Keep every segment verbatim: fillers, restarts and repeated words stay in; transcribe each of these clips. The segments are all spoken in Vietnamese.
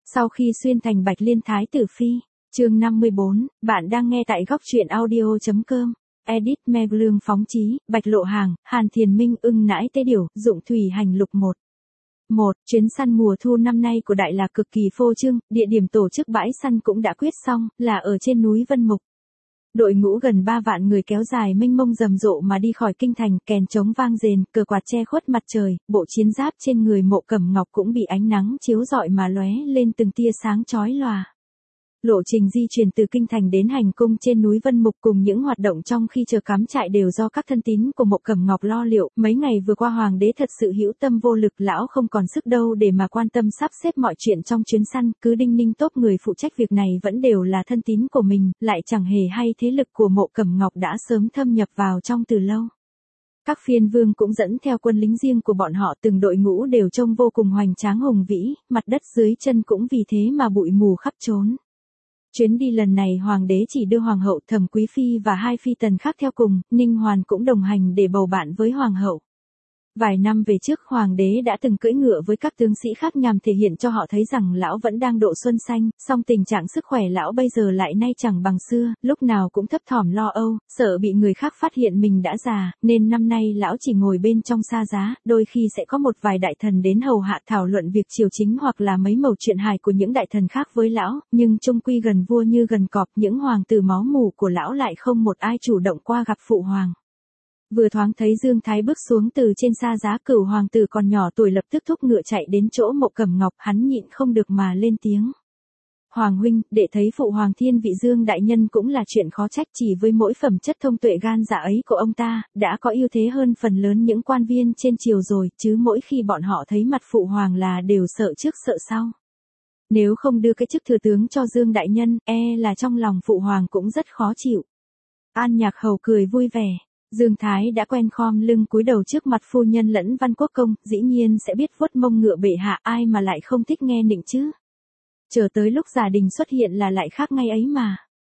Sau khi xuyên thành Bạch Liên Thái tử phi, chương năm mươi bốn, bạn đang nghe tại góc truyện audio chấm com. Edit Meglương phóng chí, Bạch Lộ Hàng, Hàn Thiền Minh ưng nãi tế điểu, dụng thủy hành lục một. một. Chuyến săn mùa thu năm nay của Đại Lạc cực kỳ phô trương, địa điểm tổ chức bãi săn cũng đã quyết xong, là ở trên núi Vân Mục. Đội ngũ gần ba vạn người kéo dài mênh mông rầm rộ mà đi khỏi kinh thành, kèn trống vang rền, cờ quạt che khuất mặt trời, bộ chiến giáp trên người Mộ Cẩm Ngọc cũng bị ánh nắng chiếu rọi mà lóe lên từng tia sáng chói lòa. Lộ trình di chuyển từ kinh thành đến hành cung trên núi Vân Mục cùng những hoạt động trong khi chờ cắm trại đều do các thân tín của Mộ Cẩm Ngọc lo liệu. Mấy ngày vừa qua hoàng đế thật sự hữu tâm vô lực, lão không còn sức đâu để mà quan tâm sắp xếp mọi chuyện trong chuyến săn, cứ đinh ninh tốp người phụ trách việc này vẫn đều là thân tín của mình, lại chẳng hề hay thế lực của Mộ Cẩm Ngọc đã sớm thâm nhập vào trong từ lâu. Các phiên vương cũng dẫn theo quân lính riêng của bọn họ, từng đội ngũ đều trông vô cùng hoành tráng hùng vĩ, mặt đất dưới chân cũng vì thế mà bụi mù khắp trốn. Chuyến đi lần này hoàng đế chỉ đưa hoàng hậu Thẩm Quý Phi và hai phi tần khác theo cùng, Ninh Hoàn cũng đồng hành để bầu bạn với hoàng hậu. Vài năm về trước hoàng đế đã từng cưỡi ngựa với các tướng sĩ khác nhằm thể hiện cho họ thấy rằng lão vẫn đang độ xuân xanh, song tình trạng sức khỏe lão bây giờ lại nay chẳng bằng xưa, lúc nào cũng thấp thỏm lo âu, sợ bị người khác phát hiện mình đã già, nên năm nay lão chỉ ngồi bên trong xa giá, đôi khi sẽ có một vài đại thần đến hầu hạ thảo luận việc triều chính hoặc là mấy mẩu chuyện hài của những đại thần khác với lão, nhưng chung quy gần vua như gần cọp, những hoàng tử máu mủ của lão lại không một ai chủ động qua gặp phụ hoàng. Vừa thoáng thấy Dương Thái bước xuống từ trên xa giá, Cửu hoàng tử còn nhỏ tuổi lập tức thúc ngựa chạy đến chỗ Mộ Cẩm Ngọc, hắn nhịn không được mà lên tiếng. Hoàng huynh, để thấy phụ hoàng thiên vị Dương đại nhân cũng là chuyện khó trách, chỉ với mỗi phẩm chất thông tuệ gan dạ ấy của ông ta, đã có ưu thế hơn phần lớn những quan viên trên triều rồi, chứ mỗi khi bọn họ thấy mặt phụ hoàng là đều sợ trước sợ sau. Nếu không đưa cái chức thừa tướng cho Dương đại nhân, e là trong lòng phụ hoàng cũng rất khó chịu. An Nhạc Hầu cười vui vẻ. Dương Thái đã quen khom lưng cúi đầu trước mặt phu nhân lẫn Văn Quốc công, dĩ nhiên sẽ biết vuốt mông ngựa bệ hạ, ai mà lại không thích nghe nịnh chứ. Chờ tới lúc gia đình xuất hiện là lại khác ngay ấy mà.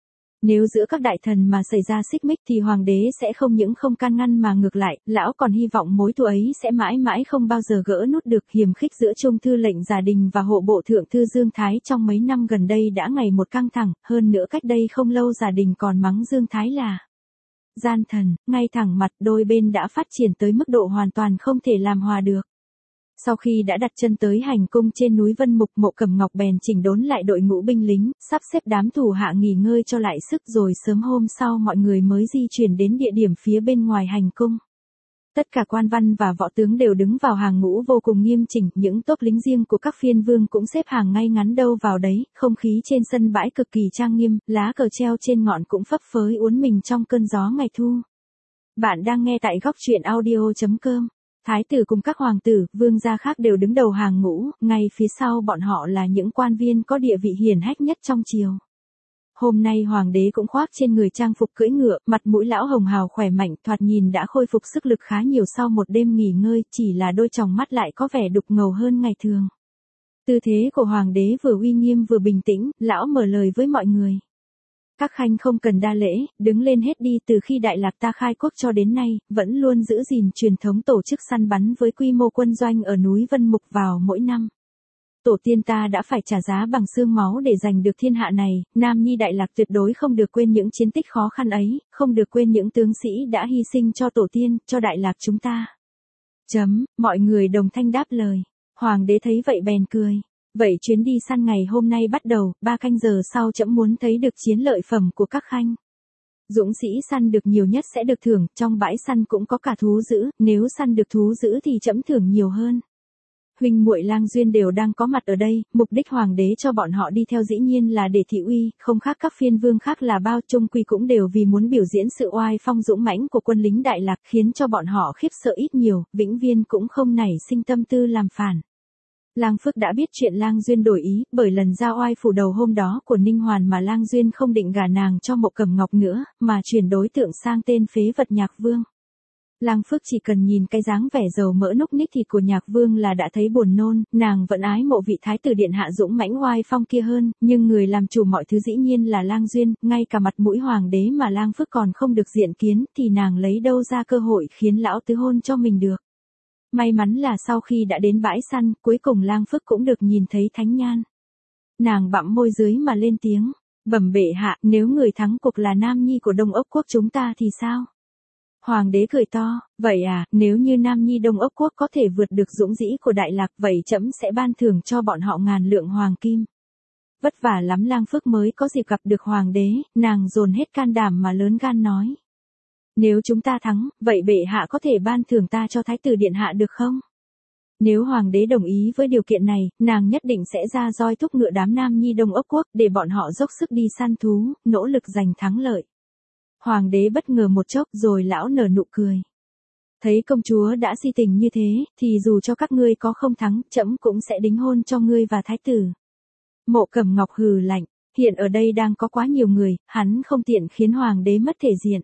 Nếu giữa các đại thần mà xảy ra xích mích thì hoàng đế sẽ không những không can ngăn mà ngược lại, lão còn hy vọng mối thù ấy sẽ mãi mãi không bao giờ gỡ nút được. Hiềm khích giữa Trung thư lệnh Gia Đình và hộ bộ thượng thư Dương Thái trong mấy năm gần đây đã ngày một căng thẳng, hơn nữa cách đây không lâu Gia Đình còn mắng Dương Thái là gian thần, ngay thẳng mặt, đôi bên đã phát triển tới mức độ hoàn toàn không thể làm hòa được. Sau khi đã đặt chân tới hành cung trên núi Vân Mục, Mộ Cẩm Ngọc bèn chỉnh đốn lại đội ngũ binh lính, sắp xếp đám thủ hạ nghỉ ngơi cho lại sức, rồi sớm hôm sau mọi người mới di chuyển đến địa điểm phía bên ngoài hành cung. Tất cả quan văn và võ tướng đều đứng vào hàng ngũ vô cùng nghiêm chỉnh, những tốp lính riêng của các phiên vương cũng xếp hàng ngay ngắn đâu vào đấy, không khí trên sân bãi cực kỳ trang nghiêm, lá cờ treo trên ngọn cũng phấp phới uốn mình trong cơn gió ngày thu. Bạn đang nghe tại góc truyện audio chấm com. Thái tử cùng các hoàng tử, vương gia khác đều đứng đầu hàng ngũ, ngay phía sau bọn họ là những quan viên có địa vị hiển hách nhất trong triều. Hôm nay hoàng đế cũng khoác trên người trang phục cưỡi ngựa, mặt mũi lão hồng hào khỏe mạnh, thoạt nhìn đã khôi phục sức lực khá nhiều sau một đêm nghỉ ngơi, chỉ là đôi tròng mắt lại có vẻ đục ngầu hơn ngày thường. Tư thế của hoàng đế vừa uy nghiêm vừa bình tĩnh, lão mở lời với mọi người. Các khanh không cần đa lễ, đứng lên hết đi, từ khi Đại Lạc ta khai quốc cho đến nay, vẫn luôn giữ gìn truyền thống tổ chức săn bắn với quy mô quân doanh ở núi Vân Mục vào mỗi năm. Tổ tiên ta đã phải trả giá bằng xương máu để giành được thiên hạ này, Nam Nhi Đại Lạc tuyệt đối không được quên những chiến tích khó khăn ấy, không được quên những tướng sĩ đã hy sinh cho tổ tiên, cho Đại Lạc chúng ta. Chấm, mọi người đồng thanh đáp lời. Hoàng đế thấy vậy bèn cười. Vậy chuyến đi săn ngày hôm nay bắt đầu, ba canh giờ sau trẫm muốn thấy được chiến lợi phẩm của các khanh. Dũng sĩ săn được nhiều nhất sẽ được thưởng, trong bãi săn cũng có cả thú dữ, nếu săn được thú dữ thì trẫm thưởng nhiều hơn. Huynh muội Lang Duyên đều đang có mặt ở đây, mục đích hoàng đế cho bọn họ đi theo dĩ nhiên là để thị uy, không khác các phiên vương khác là bao, chung quy cũng đều vì muốn biểu diễn sự oai phong dũng mãnh của quân lính Đại Lạc, khiến cho bọn họ khiếp sợ ít nhiều, vĩnh viên cũng không nảy sinh tâm tư làm phản. Lang Phước đã biết chuyện Lang Duyên đổi ý, bởi lần ra oai phủ đầu hôm đó của Ninh Hoàn mà Lang Duyên không định gả nàng cho Mộ Cẩm Ngọc nữa, mà chuyển đối tượng sang tên phế vật Nhạc Vương. Lang Phước chỉ cần nhìn cái dáng vẻ dầu mỡ núc ních thịt của Nhạc Vương là đã thấy buồn nôn, nàng vẫn ái mộ vị thái tử điện hạ dũng mãnh oai phong kia hơn, nhưng người làm chủ mọi thứ dĩ nhiên là Lang Duyên, ngay cả mặt mũi hoàng đế mà Lang Phước còn không được diện kiến, thì nàng lấy đâu ra cơ hội khiến lão tứ hôn cho mình được. May mắn là sau khi đã đến bãi săn, cuối cùng Lang Phước cũng được nhìn thấy thánh nhan. Nàng bặm môi dưới mà lên tiếng, bẩm bệ hạ, nếu người thắng cuộc là nam nhi của Đông Ốc quốc chúng ta thì sao? Hoàng đế cười to, vậy à, nếu như nam nhi Đông Ốc quốc có thể vượt được dũng dĩ của Đại Lạc, vậy trẫm sẽ ban thưởng cho bọn họ ngàn lượng hoàng kim. Vất vả lắm Lang Phước mới có dịp gặp được hoàng đế, nàng dồn hết can đảm mà lớn gan nói. Nếu chúng ta thắng, vậy bệ hạ có thể ban thưởng ta cho thái tử điện hạ được không? Nếu hoàng đế đồng ý với điều kiện này, nàng nhất định sẽ ra roi thúc ngựa đám nam nhi Đông Ốc quốc để bọn họ dốc sức đi săn thú, nỗ lực giành thắng lợi. Hoàng đế bất ngờ một chốc rồi lão nở nụ cười. Thấy công chúa đã si tình như thế, thì dù cho các ngươi có không thắng, trẫm cũng sẽ đính hôn cho ngươi và thái tử. Mộ Cẩm Ngọc hừ lạnh, hiện ở đây đang có quá nhiều người, hắn không tiện khiến hoàng đế mất thể diện.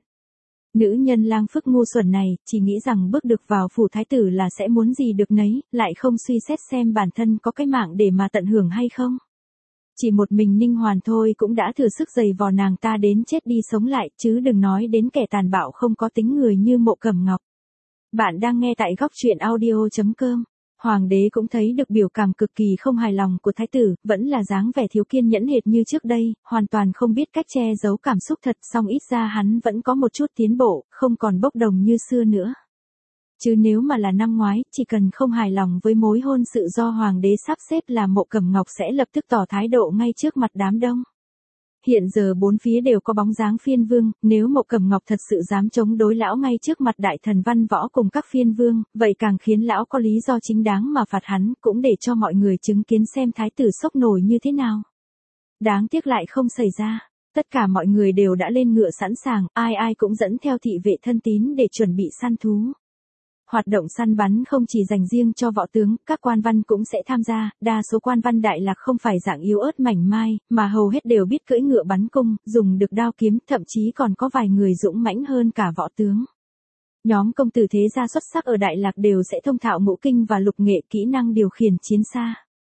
Nữ nhân Lang Phước ngu xuẩn này, chỉ nghĩ rằng bước được vào phủ thái tử là sẽ muốn gì được nấy, lại không suy xét xem bản thân có cái mạng để mà tận hưởng hay không. Chỉ một mình Ninh Hoàn thôi cũng đã thừa sức giày vò nàng ta đến chết đi sống lại, chứ đừng nói đến kẻ tàn bạo không có tính người như Mộ Cẩm Ngọc. Bạn đang nghe tại góc truyện audio chấm com. Hoàng đế cũng thấy được biểu cảm cực kỳ không hài lòng của thái tử, vẫn là dáng vẻ thiếu kiên nhẫn hệt như trước đây, hoàn toàn không biết cách che giấu cảm xúc thật, song ít ra hắn vẫn có một chút tiến bộ, không còn bốc đồng như xưa nữa. Chứ nếu mà là năm ngoái, chỉ cần không hài lòng với mối hôn sự do hoàng đế sắp xếp là Mộ Cẩm Ngọc sẽ lập tức tỏ thái độ ngay trước mặt đám đông. Hiện giờ bốn phía đều có bóng dáng phiên vương, nếu Mộ Cẩm Ngọc thật sự dám chống đối lão ngay trước mặt đại thần văn võ cùng các phiên vương, vậy càng khiến lão có lý do chính đáng mà phạt hắn, cũng để cho mọi người chứng kiến xem thái tử sốc nổi như thế nào. Đáng tiếc lại không xảy ra. Tất cả mọi người đều đã lên ngựa sẵn sàng, ai ai cũng dẫn theo thị vệ thân tín để chuẩn bị săn thú. Hoạt động săn bắn không chỉ dành riêng cho võ tướng, các quan văn cũng sẽ tham gia, đa số quan văn Đại Lạc không phải dạng yếu ớt mảnh mai, mà hầu hết đều biết cưỡi ngựa bắn cung, dùng được đao kiếm, thậm chí còn có vài người dũng mãnh hơn cả võ tướng. Nhóm công tử thế gia xuất sắc ở Đại Lạc đều sẽ thông thạo ngũ kinh và lục nghệ, kỹ năng điều khiển chiến xa.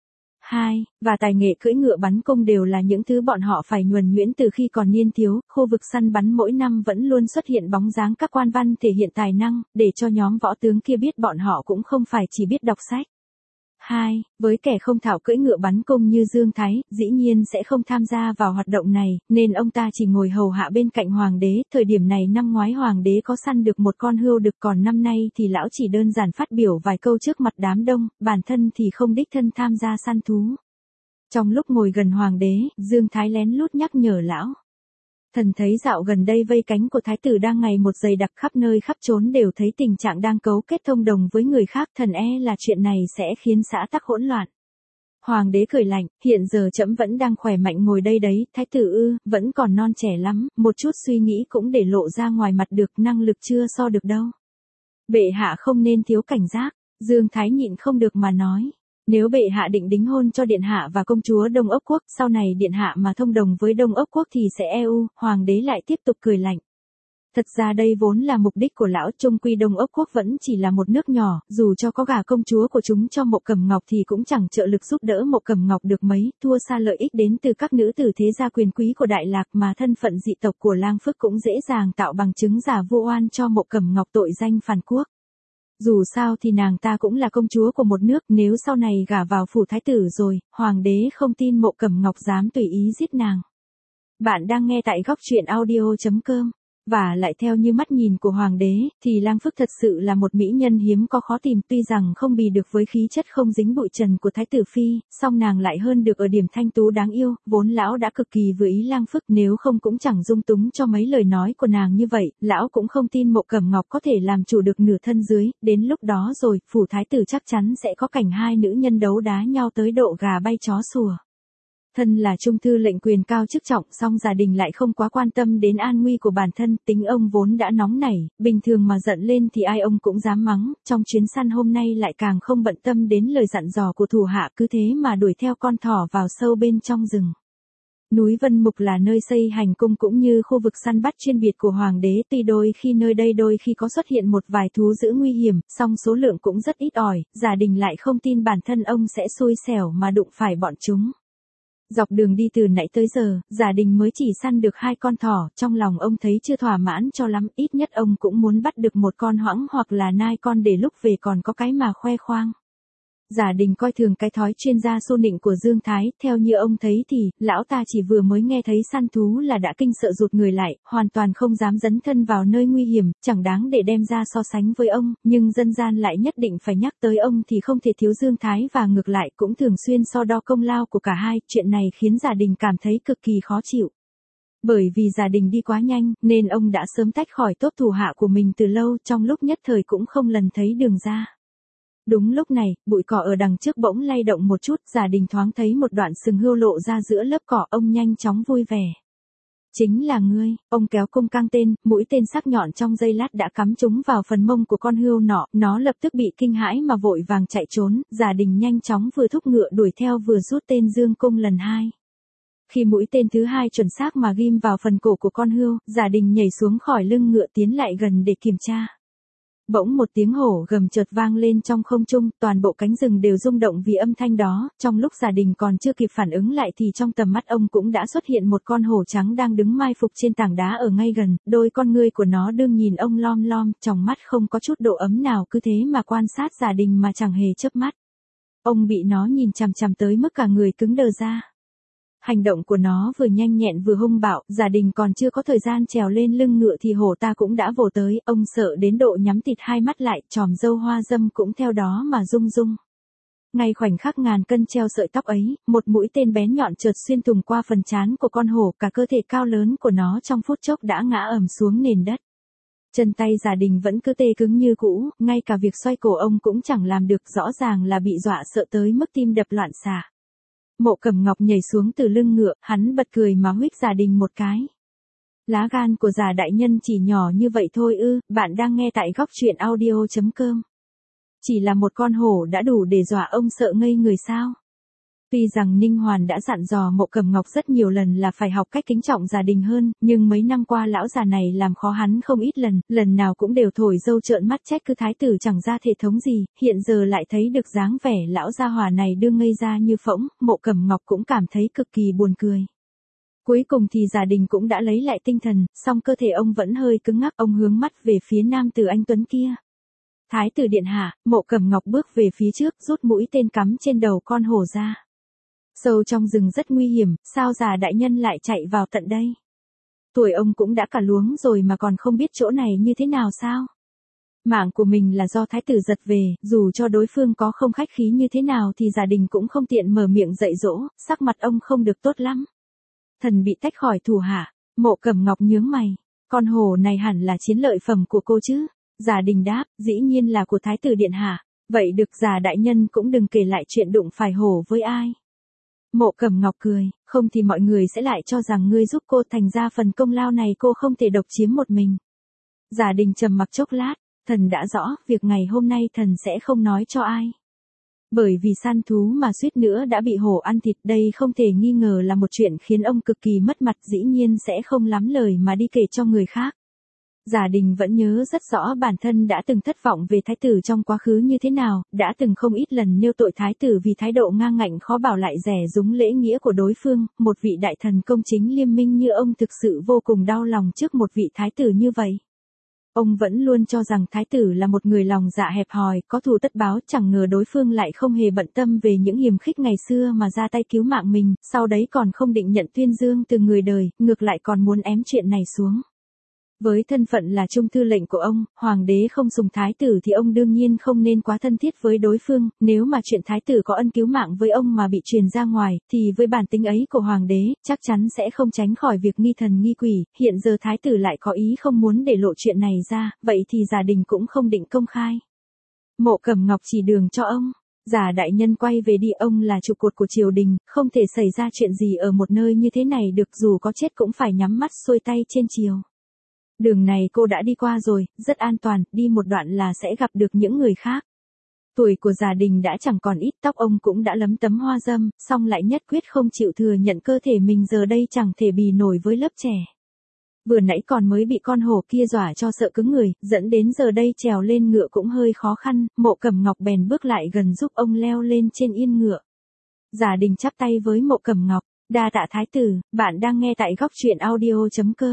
hai. Và tài nghệ cưỡi ngựa bắn cung đều là những thứ bọn họ phải nhuần nhuyễn từ khi còn niên thiếu, khu vực săn bắn mỗi năm vẫn luôn xuất hiện bóng dáng các quan văn thể hiện tài năng, để cho nhóm võ tướng kia biết bọn họ cũng không phải chỉ biết đọc sách. hai. Với kẻ không thạo cưỡi ngựa bắn cung như Dương Thái, dĩ nhiên sẽ không tham gia vào hoạt động này, nên ông ta chỉ ngồi hầu hạ bên cạnh hoàng đế, thời điểm này năm ngoái hoàng đế có săn được một con hươu đực, còn năm nay thì lão chỉ đơn giản phát biểu vài câu trước mặt đám đông, bản thân thì không đích thân tham gia săn thú. Trong lúc ngồi gần hoàng đế, Dương Thái lén lút nhắc nhở lão. Thần thấy dạo gần đây vây cánh của thái tử đang ngày một dày đặc, khắp nơi khắp chốn đều thấy tình trạng đang cấu kết thông đồng với người khác, thần e là chuyện này sẽ khiến xã tắc hỗn loạn. Hoàng đế cười lạnh, hiện giờ trẫm vẫn đang khỏe mạnh ngồi đây đấy, thái tử ư, vẫn còn non trẻ lắm, một chút suy nghĩ cũng để lộ ra ngoài mặt được, năng lực chưa so được đâu. Bệ hạ không nên thiếu cảnh giác, Dương Thái nhịn không được mà nói. Nếu bệ hạ định đính hôn cho điện hạ và công chúa Đông Ốc quốc, sau này điện hạ mà thông đồng với Đông Ốc quốc thì sẽ e u, hoàng đế lại tiếp tục cười lạnh. Thật ra đây vốn là mục đích của lão, chung quy Đông Ốc quốc vẫn chỉ là một nước nhỏ, dù cho có gả công chúa của chúng cho Mộ Cẩm Ngọc thì cũng chẳng trợ lực giúp đỡ Mộ Cẩm Ngọc được mấy, thua xa lợi ích đến từ các nữ tử thế gia quyền quý của Đại Lạc, mà thân phận dị tộc của Lang Phước cũng dễ dàng tạo bằng chứng giả vu oan cho Mộ Cẩm Ngọc tội danh phản quốc. Dù sao thì nàng ta cũng là công chúa của một nước, nếu sau này gả vào phủ thái tử rồi, hoàng đế không tin Mộ Cẩm Ngọc dám tùy ý giết nàng. Bạn đang nghe tại góc truyện audio chấm com. Và lại theo như mắt nhìn của hoàng đế, thì Lang Phước thật sự là một mỹ nhân hiếm có khó tìm, tuy rằng không bì được với khí chất không dính bụi trần của thái tử phi, song nàng lại hơn được ở điểm thanh tú đáng yêu, vốn lão đã cực kỳ vừa ý Lang Phước, nếu không cũng chẳng dung túng cho mấy lời nói của nàng như vậy, lão cũng không tin Mộ Cẩm Ngọc có thể làm chủ được nửa thân dưới, đến lúc đó rồi, phủ thái tử chắc chắn sẽ có cảnh hai nữ nhân đấu đá nhau tới độ gà bay chó sủa. Thân là trung thư lệnh quyền cao chức trọng, song gia đình lại không quá quan tâm đến an nguy của bản thân, tính ông vốn đã nóng nảy, bình thường mà giận lên thì ai ông cũng dám mắng, trong chuyến săn hôm nay lại càng không bận tâm đến lời dặn dò của thủ hạ, cứ thế mà đuổi theo con thỏ vào sâu bên trong rừng. Núi Vân Mục là nơi xây hành cung cũng như khu vực săn bắt chuyên biệt của hoàng đế, tuy đôi khi nơi đây đôi khi có xuất hiện một vài thú dữ nguy hiểm, song số lượng cũng rất ít ỏi, gia đình lại không tin bản thân ông sẽ xui xẻo mà đụng phải bọn chúng. Dọc đường đi từ nãy tới giờ, gia đình mới chỉ săn được hai con thỏ, trong lòng ông thấy chưa thỏa mãn cho lắm, ít nhất ông cũng muốn bắt được một con hoãng hoặc là nai con để lúc về còn có cái mà khoe khoang. Giả Đình coi thường cái thói chuyên gia xô nịnh của Dương Thái, theo như ông thấy thì, lão ta chỉ vừa mới nghe thấy săn thú là đã kinh sợ rụt người lại, hoàn toàn không dám dấn thân vào nơi nguy hiểm, chẳng đáng để đem ra so sánh với ông, nhưng dân gian lại nhất định phải nhắc tới ông thì không thể thiếu Dương Thái và ngược lại cũng thường xuyên so đo công lao của cả hai, chuyện này khiến Giả Đình cảm thấy cực kỳ khó chịu. Bởi vì Giả Đình đi quá nhanh, nên ông đã sớm tách khỏi tốt thủ hạ của mình từ lâu, trong lúc nhất thời cũng không lần thấy đường ra. Đúng lúc này, bụi cỏ ở đằng trước bỗng lay động một chút, Giả Đình thoáng thấy một đoạn sừng hươu lộ ra giữa lớp cỏ, ông nhanh chóng vui vẻ. Chính là ngươi, ông kéo cung cang tên, mũi tên sắc nhọn trong giây lát đã cắm trúng vào phần mông của con hươu nọ, nó lập tức bị kinh hãi mà vội vàng chạy trốn, Giả Đình nhanh chóng vừa thúc ngựa đuổi theo vừa rút tên dương cung lần hai. Khi mũi tên thứ hai chuẩn xác mà ghim vào phần cổ của con hươu, Giả Đình nhảy xuống khỏi lưng ngựa tiến lại gần để kiểm tra. Bỗng một tiếng hổ gầm chợt vang lên trong không trung, toàn bộ cánh rừng đều rung động vì âm thanh đó, trong lúc Giả Đình còn chưa kịp phản ứng lại thì trong tầm mắt ông cũng đã xuất hiện một con hổ trắng đang đứng mai phục trên tảng đá ở ngay gần, đôi con ngươi của nó đương nhìn ông lom lom, trong mắt không có chút độ ấm nào, cứ thế mà quan sát Giả Đình mà chẳng hề chớp mắt. Ông bị nó nhìn chằm chằm tới mức cả người cứng đờ ra. Hành động của nó vừa nhanh nhẹn vừa hung bạo, Giả Đình còn chưa có thời gian trèo lên lưng ngựa thì hổ ta cũng đã vồ tới, ông sợ đến độ nhắm tịt hai mắt lại, chòm râu hoa dâm cũng theo đó mà rung rung. Ngay khoảnh khắc ngàn cân treo sợi tóc ấy, một mũi tên bén nhọn chợt xuyên thủng qua phần trán của con hổ, cả cơ thể cao lớn của nó trong phút chốc đã ngã ầm xuống nền đất. Chân tay Giả Đình vẫn cứ tê cứng như cũ, ngay cả việc xoay cổ ông cũng chẳng làm được, rõ ràng là bị dọa sợ tới mức tim đập loạn xạ. Mộ Cẩm Ngọc nhảy xuống từ lưng ngựa, hắn bật cười mà huých Giả Đình một cái. Lá gan của Giả đại nhân chỉ nhỏ như vậy thôi ư? Bạn đang nghe tại góc truyện audio chấm com. Chỉ là một con hổ đã đủ để dọa ông sợ ngây người sao? Tuy rằng Ninh Hoàn đã dặn dò Mộ Cẩm Ngọc rất nhiều lần là phải học cách kính trọng Giả Đình hơn, nhưng mấy năm qua lão già này làm khó hắn không ít lần, lần nào cũng đều thổi dâu trợn mắt trách cứ thái tử chẳng ra thể thống gì, hiện giờ lại thấy được dáng vẻ lão gia hỏa này đương ngây ra như phỗng, Mộ Cẩm Ngọc cũng cảm thấy cực kỳ buồn cười. Cuối cùng thì Giả Đình cũng đã lấy lại tinh thần, song cơ thể ông vẫn hơi cứng ngắc, ông hướng mắt về phía nam tử anh tuấn kia. Thái tử điện hạ, Mộ Cẩm Ngọc bước về phía trước, rút mũi tên cắm trên đầu con hổ ra. Sâu trong rừng rất nguy hiểm, sao Giả đại nhân lại chạy vào tận đây? Tuổi ông cũng đã cả luống rồi mà còn không biết chỗ này như thế nào sao? Mạng của mình là do thái tử giật về, dù cho đối phương có không khách khí như thế nào thì Giả Đình cũng không tiện mở miệng dạy dỗ, sắc mặt ông không được tốt lắm. Thần bị tách khỏi thủ hạ, Mộ Cẩm Ngọc nhướng mày, con hổ này hẳn là chiến lợi phẩm của cô chứ? Giả Đình đáp, dĩ nhiên là của thái tử điện hạ, vậy được Giả đại nhân cũng đừng kể lại chuyện đụng phải hổ với ai. Mộ Cẩm Ngọc cười, không thì mọi người sẽ lại cho rằng ngươi giúp cô, thành ra phần công lao này cô không thể độc chiếm một mình. Giả Đình trầm mặc chốc lát, thần đã rõ, việc ngày hôm nay thần sẽ không nói cho ai. Bởi vì săn thú mà suýt nữa đã bị hổ ăn thịt, đây không thể nghi ngờ là một chuyện khiến ông cực kỳ mất mặt, dĩ nhiên sẽ không lắm lời mà đi kể cho người khác. Giả Đình vẫn nhớ rất rõ bản thân đã từng thất vọng về thái tử trong quá khứ như thế nào, đã từng không ít lần nêu tội thái tử vì thái độ ngang ngạnh khó bảo lại rẻ rúng lễ nghĩa của đối phương, một vị đại thần công chính liêm minh như ông thực sự vô cùng đau lòng trước một vị thái tử như vậy. Ông vẫn luôn cho rằng thái tử là một người lòng dạ hẹp hòi, có thù tất báo, chẳng ngờ đối phương lại không hề bận tâm về những hiềm khích ngày xưa mà ra tay cứu mạng mình, sau đấy còn không định nhận tuyên dương từ người đời, ngược lại còn muốn ém chuyện này xuống. Với thân phận là trung thư lệnh của ông, hoàng đế không sùng thái tử thì ông đương nhiên không nên quá thân thiết với đối phương, nếu mà chuyện thái tử có ân cứu mạng với ông mà bị truyền ra ngoài, thì với bản tính ấy của hoàng đế, chắc chắn sẽ không tránh khỏi việc nghi thần nghi quỷ, hiện giờ thái tử lại có ý không muốn để lộ chuyện này ra, vậy thì Giả Đình cũng không định công khai. Mộ Cẩm Ngọc chỉ đường cho ông. Giả đại nhân quay về đi, ông là trụ cột của triều đình, không thể xảy ra chuyện gì ở một nơi như thế này được, dù có chết cũng phải nhắm mắt xuôi tay trên triều. Đường này cô đã đi qua rồi, rất an toàn, đi một đoạn là sẽ gặp được những người khác. Tuổi của Giả Đình đã chẳng còn ít, tóc ông cũng đã lấm tấm hoa râm, song lại nhất quyết không chịu thừa nhận cơ thể mình giờ đây chẳng thể bì nổi với lớp trẻ. Vừa nãy còn mới bị con hổ kia dọa cho sợ cứng người, dẫn đến giờ đây trèo lên ngựa cũng hơi khó khăn, Mộ Cẩm Ngọc bèn bước lại gần giúp ông leo lên trên yên ngựa. Giả Đình chắp tay với Mộ Cẩm Ngọc, đa tạ thái tử, bạn đang nghe tại góc truyện audio chấm com.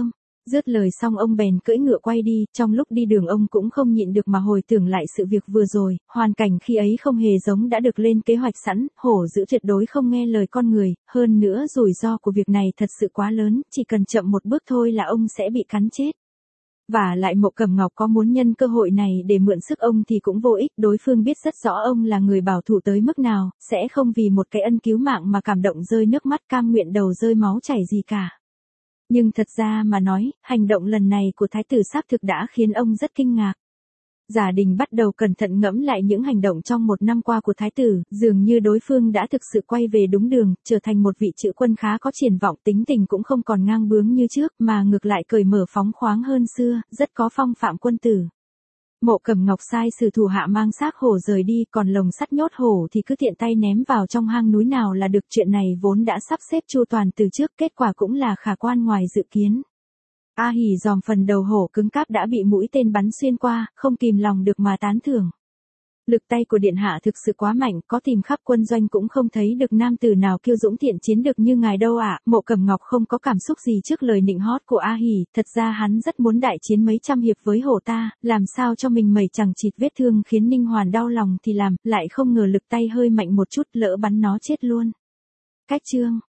Dứt lời xong ông bèn cưỡi ngựa quay đi, trong lúc đi đường ông cũng không nhịn được mà hồi tưởng lại sự việc vừa rồi, hoàn cảnh khi ấy không hề giống đã được lên kế hoạch sẵn, hổ dữ tuyệt đối không nghe lời con người, hơn nữa rủi ro của việc này thật sự quá lớn, chỉ cần chậm một bước thôi là ông sẽ bị cắn chết. Và lại Mộ Cẩm Ngọc có muốn nhân cơ hội này để mượn sức ông thì cũng vô ích, đối phương biết rất rõ ông là người bảo thủ tới mức nào, sẽ không vì một cái ân cứu mạng mà cảm động rơi nước mắt cam nguyện đầu rơi máu chảy gì cả. Nhưng thật ra mà nói, hành động lần này của thái tử xác thực đã khiến ông rất kinh ngạc. Giả Đình bắt đầu cẩn thận ngẫm lại những hành động trong một năm qua của thái tử, dường như đối phương đã thực sự quay về đúng đường, trở thành một vị trữ quân khá có triển vọng, tính tình cũng không còn ngang bướng như trước, mà ngược lại cởi mở phóng khoáng hơn xưa, rất có phong phạm quân tử. Mộ Cẩm Ngọc sai sử thủ hạ mang xác hổ rời đi, còn lồng sắt nhốt hổ thì cứ tiện tay ném vào trong hang núi nào là được, chuyện này vốn đã sắp xếp chu toàn từ trước, kết quả cũng là khả quan ngoài dự kiến. A Hỉ dòm phần đầu hổ cứng cáp đã bị mũi tên bắn xuyên qua, không kìm lòng được mà tán thưởng. Lực tay của điện hạ thực sự quá mạnh, có tìm khắp quân doanh cũng không thấy được nam tử nào kiêu dũng thiện chiến được như ngài đâu ạ. Mộ Cẩm Ngọc không có cảm xúc gì trước lời nịnh hót của A Hỉ, thật ra hắn rất muốn đại chiến mấy trăm hiệp với hổ ta, làm sao cho mình mẩy chẳng chịt vết thương khiến Ninh Hoàn đau lòng thì làm, lại không ngờ lực tay hơi mạnh một chút lỡ bắn nó chết luôn. Cách chương